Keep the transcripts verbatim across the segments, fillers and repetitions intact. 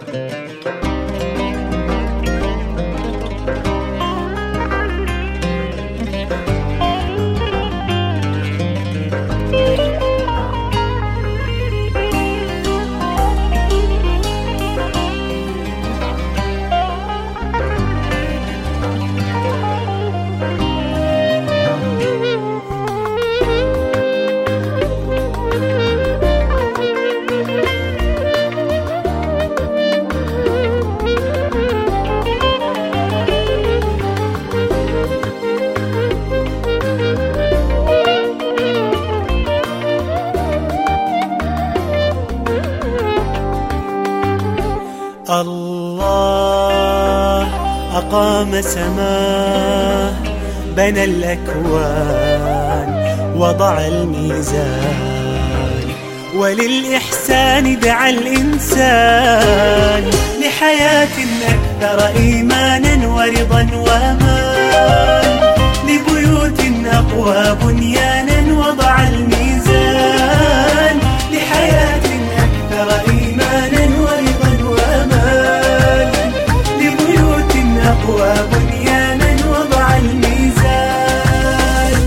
الله أقام سماه، بنى الأكوان، وضع الميزان، وللإحسان دعا الإنسان لحياة أكثر إيمانا ورضا وأمان، لبيوت أقوى بنيانا وضع الميزان، لحياة أكثر إيمانا ورضا وأمان، لبيوت أقوى بنيانا وضع الميزان.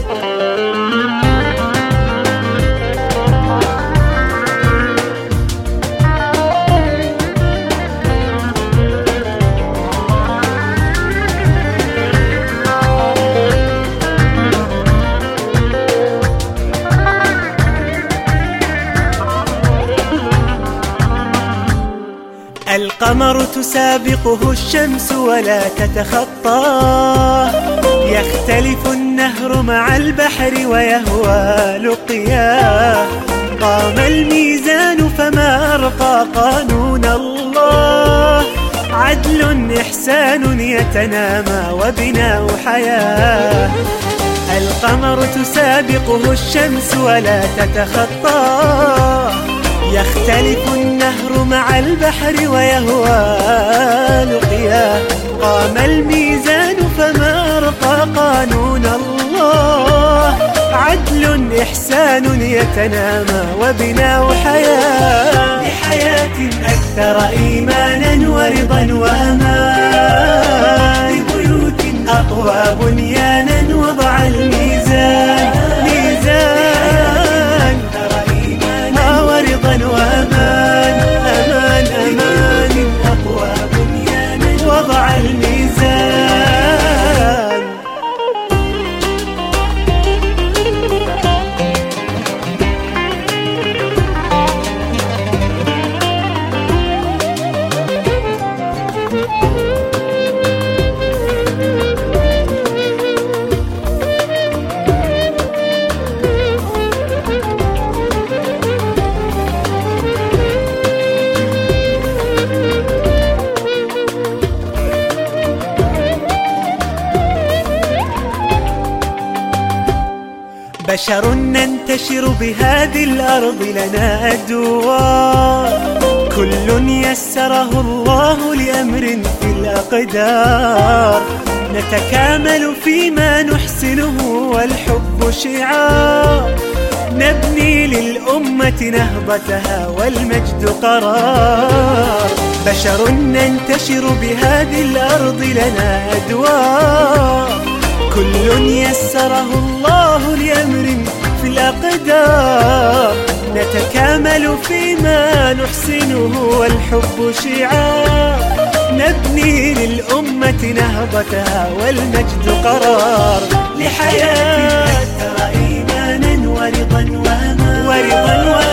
القمر تسابقه الشمس ولا تتخطاه، يختلف النهر مع البحر ويهوى لقياه، قام الميزان فما أرقى قانون الله، عدل إحسان يتنامى وبناء حياة. القمر تسابقه الشمس ولا تتخطاه، يختلف النهر مع البحر ويهوى لقياه، قام الميزان فما أرقى قانون الله، عدل إحسان يتنامى وبناء حياة، لحياة أكثر إيمانا ورضا وأمان، لبيوت أقوى بنيانا وضع الميزان، ميزان ورضا وأمان، أمان أمان أقوى بنيانا وضع الميزان. بشر ننتشر بهذه الأرض لنا أدوار، كل يسره الله لأمر في الأقدار، نتكامل فيما نحسنه والحب شعار، نبني للأمة نهضتها والمجد قرار. بشر ننتشر بهذه الأرض لنا أدوار، كل يسره الله لأمر في الأقدار، نتكامل فيما نحسنه والحب شعار، نبني للأمة نهضتها والمجد قرار، لحياة أكثر إيمانا ورضا وأمان، ورضا